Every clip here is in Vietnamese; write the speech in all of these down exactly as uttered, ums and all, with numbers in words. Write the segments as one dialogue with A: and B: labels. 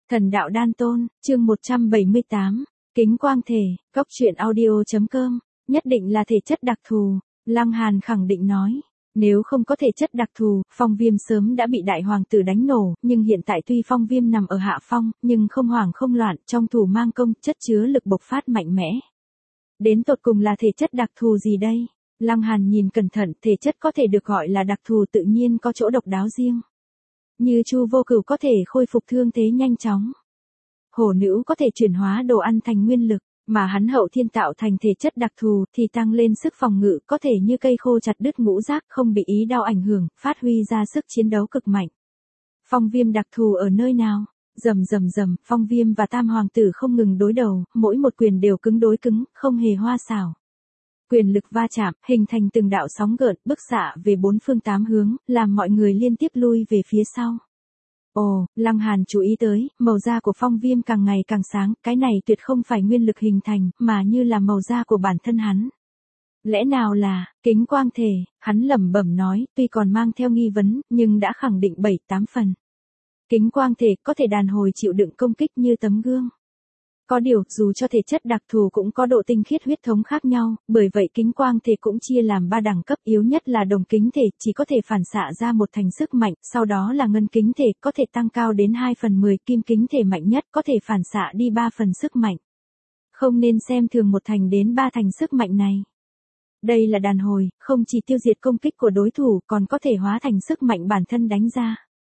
A: Thần đạo đan tôn, chương một trăm bảy mươi tám, kính quang thể, góc truyện audio.com, nhất định là thể chất đặc thù, Lăng Hàn khẳng định nói. Nếu không có thể chất đặc thù, Phong Viêm sớm đã bị đại hoàng tử đánh nổ, nhưng hiện tại tuy Phong Viêm nằm ở hạ phong, nhưng không hoảng không loạn, trong thủ mang công, chất chứa lực bộc phát mạnh mẽ. Đến tột cùng là thể chất đặc thù gì đây? Lăng Hàn nhìn cẩn thận, thể chất có thể được gọi là đặc thù tự nhiên có chỗ độc đáo riêng. Như Chu Vô Cửu có thể khôi phục thương thế nhanh chóng. Hổ nữ có thể chuyển hóa đồ ăn thành nguyên lực, mà hắn hậu thiên tạo thành thể chất đặc thù thì tăng lên sức phòng ngự, có thể như cây khô chặt đứt ngũ giác, không bị ý đau ảnh hưởng, phát huy ra sức chiến đấu cực mạnh. Phong Viêm đặc thù ở nơi nào? Rầm rầm rầm, Phong Viêm và Tam hoàng tử không ngừng đối đầu, mỗi một quyền đều cứng đối cứng, không hề hoa xảo. Quyền lực va chạm, hình thành từng đạo sóng gợn, bức xạ về bốn phương tám hướng, làm mọi người liên tiếp lui về phía sau. Ồ, Lăng Hàn chú ý tới, màu da của Phong Viêm càng ngày càng sáng, cái này tuyệt không phải nguyên lực hình thành, mà như là màu da của bản thân hắn. Lẽ nào là, kính quang thể, hắn lẩm bẩm nói, tuy còn mang theo nghi vấn, nhưng đã khẳng định bảy tám phần. Kính quang thể có thể đàn hồi chịu đựng công kích như tấm gương. Có điều, dù cho thể chất đặc thù cũng có độ tinh khiết huyết thống khác nhau, bởi vậy kính quang thể cũng chia làm ba đẳng cấp, yếu nhất là đồng kính thể, chỉ có thể phản xạ ra một thành sức mạnh, sau đó là ngân kính thể, có thể tăng cao đến hai phần mười, kim kính thể mạnh nhất, có thể phản xạ đi ba phần sức mạnh. Không nên xem thường một thành đến ba thành sức mạnh này. Đây là đàn hồi, không chỉ tiêu diệt công kích của đối thủ, còn có thể hóa thành sức mạnh bản thân đánh ra.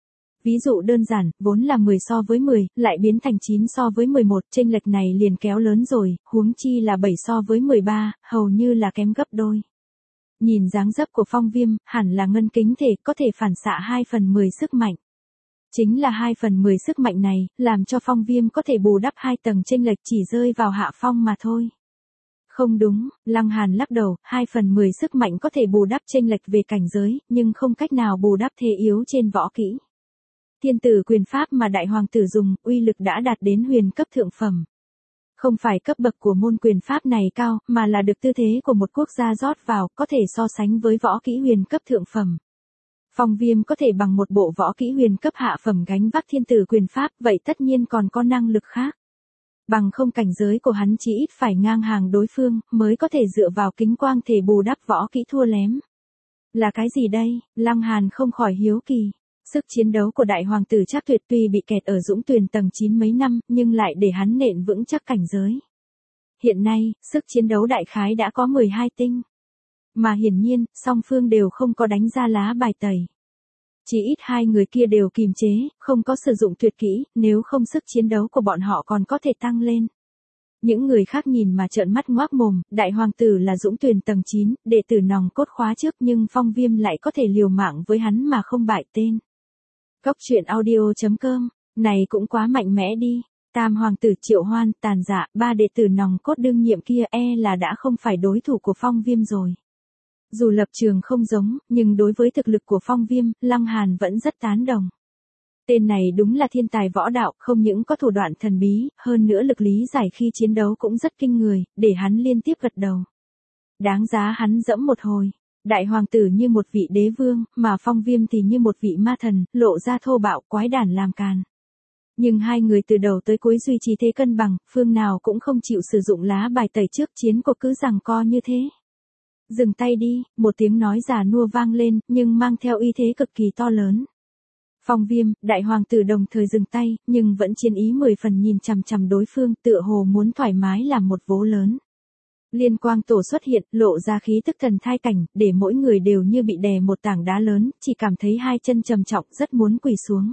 A: Ví dụ đơn giản, vốn là mười so với mười, lại biến thành chín so với mười một, chênh lệch này liền kéo lớn rồi, huống chi là bảy so với mười ba, hầu như là kém gấp đôi. Nhìn dáng dấp của Phong Viêm, hẳn là ngân kính thể, có thể phản xạ hai phần mười sức mạnh. Chính là hai phần mười sức mạnh này, làm cho Phong Viêm có thể bù đắp hai tầng chênh lệch chỉ rơi vào hạ phong mà thôi. Không đúng, Lăng Hàn lắc đầu, hai phần mười sức mạnh có thể bù đắp chênh lệch về cảnh giới, nhưng không cách nào bù đắp thế yếu trên võ kỹ. Thiên tử quyền pháp mà đại hoàng tử dùng, uy lực đã đạt đến huyền cấp thượng phẩm. Không phải cấp bậc của môn quyền pháp này cao, mà là được tư thế của một quốc gia rót vào, có thể so sánh với võ kỹ huyền cấp thượng phẩm. Phong Viêm có thể bằng một bộ võ kỹ huyền cấp hạ phẩm gánh vác thiên tử quyền pháp, vậy tất nhiên còn có năng lực khác. Bằng không cảnh giới của hắn chỉ ít phải ngang hàng đối phương, mới có thể dựa vào kính quang thể bù đắp võ kỹ thua lém. Là cái gì đây? Lăng Hàn không khỏi hiếu kỳ. Sức chiến đấu của đại hoàng tử Trác Tuyệt tuy bị kẹt ở Dũng Tuyền tầng chín mấy năm, nhưng lại để hắn nện vững chắc cảnh giới. Hiện nay, sức chiến đấu đại khái đã có mười hai tinh. Mà hiển nhiên, song phương đều không có đánh ra lá bài tẩy. Chỉ ít hai người kia đều kìm chế, không có sử dụng tuyệt kỹ, nếu không sức chiến đấu của bọn họ còn có thể tăng lên. Những người khác nhìn mà trợn mắt ngoác mồm, đại hoàng tử là Dũng Tuyền tầng chín, đệ tử nòng cốt khóa trước, nhưng Phong Viêm lại có thể liều mạng với hắn mà không bại tên. Góc truyện audio.com, này cũng quá mạnh mẽ đi. Tam hoàng tử Triệu Hoan, Tàn Dạ, ba đệ tử nòng cốt đương nhiệm kia e là đã không phải đối thủ của Phong Viêm rồi. Dù lập trường không giống, nhưng đối với thực lực của Phong Viêm, Lăng Hàn vẫn rất tán đồng. Tên này đúng là thiên tài võ đạo, không những có thủ đoạn thần bí, hơn nữa lực lý giải khi chiến đấu cũng rất kinh người, để hắn liên tiếp gật đầu. Đáng giá hắn dẫm một hồi. Đại hoàng tử như một vị đế vương, mà Phong Viêm thì như một vị ma thần, lộ ra thô bạo, quái đản làm càn. Nhưng hai người từ đầu tới cuối duy trì thế cân bằng, phương nào cũng không chịu sử dụng lá bài tẩy trước, chiến cuộc cứ giằng co như thế. Dừng tay đi, một tiếng nói già nua vang lên, nhưng mang theo uy thế cực kỳ to lớn. Phong Viêm, đại hoàng tử đồng thời dừng tay, nhưng vẫn chiến ý mười phần nhìn chằm chằm đối phương, tựa hồ muốn thoải mái làm một vố lớn. Liên quang tổ xuất hiện, lộ ra khí tức thần thai cảnh, để mỗi người đều như bị đè một tảng đá lớn, chỉ cảm thấy hai chân trầm trọng, rất muốn quỳ xuống.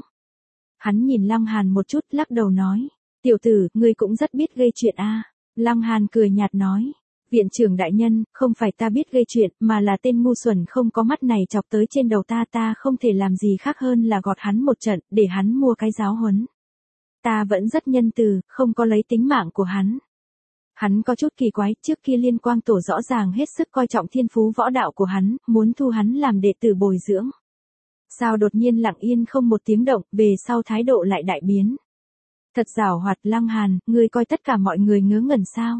A: Hắn nhìn Lăng Hàn một chút, lắc đầu nói, tiểu tử, ngươi cũng rất biết gây chuyện a. À. Lăng Hàn cười nhạt nói, viện trưởng đại nhân, không phải ta biết gây chuyện, mà là tên ngu xuẩn không có mắt này chọc tới trên đầu ta, ta không thể làm gì khác hơn là gọt hắn một trận, để hắn mua cái giáo huấn. Ta vẫn rất nhân từ, không có lấy tính mạng của hắn. Hắn có chút kỳ quái, trước kia Liên Quang Tổ rõ ràng hết sức coi trọng thiên phú võ đạo của hắn, muốn thu hắn làm đệ tử bồi dưỡng. Sao đột nhiên lặng yên không một tiếng động, về sau thái độ lại đại biến. Thật giảo hoạt. Lăng Hàn, ngươi coi tất cả mọi người ngớ ngẩn sao?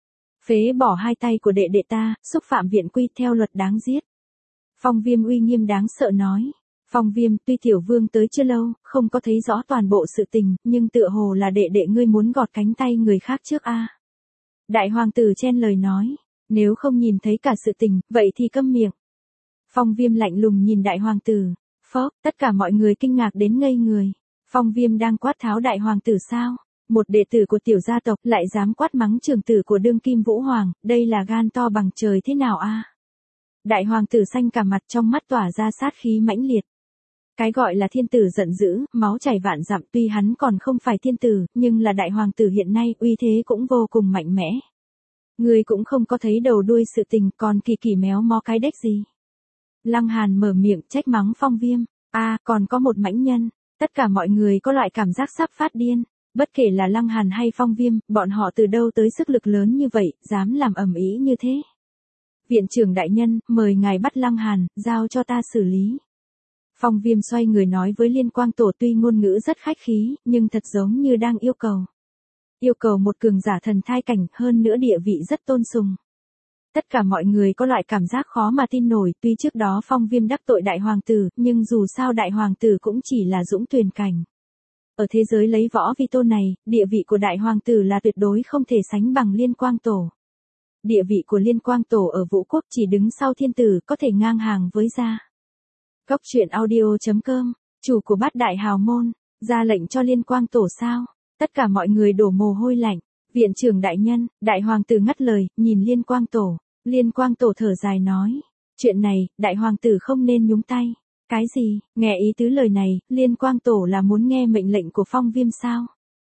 A: Phế bỏ hai tay của đệ đệ ta, xúc phạm viện quy, theo luật đáng giết. Phong Viêm uy nghiêm đáng sợ nói. Phong Viêm, tuy tiểu vương tới chưa lâu, không có thấy rõ toàn bộ sự tình, nhưng tựa hồ là đệ đệ ngươi muốn gọt cánh tay người khác trước a. Đại hoàng tử chen lời nói, nếu không nhìn thấy cả sự tình, vậy thì câm miệng. Phong Viêm lạnh lùng nhìn đại hoàng tử, phốc, tất cả mọi người kinh ngạc đến ngây người. Phong Viêm đang quát tháo đại hoàng tử sao? Một đệ tử của tiểu gia tộc lại dám quát mắng trưởng tử của đương kim Vũ Hoàng, đây là gan to bằng trời thế nào a? Đại hoàng tử xanh cả mặt, trong mắt tỏa ra sát khí mãnh liệt. Cái gọi là thiên tử giận dữ, máu chảy vạn dặm, tuy hắn còn không phải thiên tử, nhưng là đại hoàng tử hiện nay uy thế cũng vô cùng mạnh mẽ. Người cũng không có thấy đầu đuôi sự tình, còn kỳ kỳ méo mó cái đếch gì. Lăng Hàn mở miệng trách mắng Phong Viêm, a à, còn có một mãnh nhân, tất cả mọi người có loại cảm giác sắp phát điên. Bất kể là Lăng Hàn hay Phong Viêm, bọn họ từ đâu tới sức lực lớn như vậy, dám làm ầm ĩ như thế. Viện trưởng đại nhân, mời ngài bắt Lăng Hàn, giao cho ta xử lý. Phong Viêm xoay người nói với Liên Quang Tổ, tuy ngôn ngữ rất khách khí, nhưng thật giống như đang yêu cầu. Yêu cầu một cường giả thần thai cảnh, hơn nữa địa vị rất tôn sùng. Tất cả mọi người có loại cảm giác khó mà tin nổi, tuy trước đó Phong Viêm đắc tội đại hoàng tử, nhưng dù sao đại hoàng tử cũng chỉ là dũng tuyền cảnh. Ở thế giới lấy võ vi tôn này, địa vị của đại hoàng tử là tuyệt đối không thể sánh bằng Liên Quang Tổ. Địa vị của Liên Quang Tổ ở Vũ Quốc chỉ đứng sau thiên tử, có thể ngang hàng với gia. Góc truyện audio chấm com, chủ của bát đại hào môn, ra lệnh cho Liên Quang Tổ sao? Tất cả mọi người đổ mồ hôi lạnh. Viện trưởng đại nhân, đại hoàng tử ngắt lời, nhìn Liên Quang Tổ. Liên Quang Tổ thở dài nói, chuyện này, đại hoàng tử không nên nhúng tay. Cái gì? Nghe ý tứ lời này, Liên Quang Tổ là muốn nghe mệnh lệnh của Phong Viêm sao?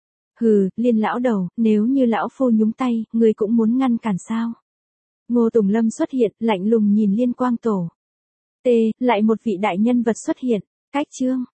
A: Hừ, Liên lão đầu, nếu như lão phu nhúng tay, người cũng muốn ngăn cản sao? Ngô Tùng Lâm xuất hiện, lạnh lùng nhìn Liên Quang Tổ. T, lại một vị đại nhân vật xuất hiện, cách chương.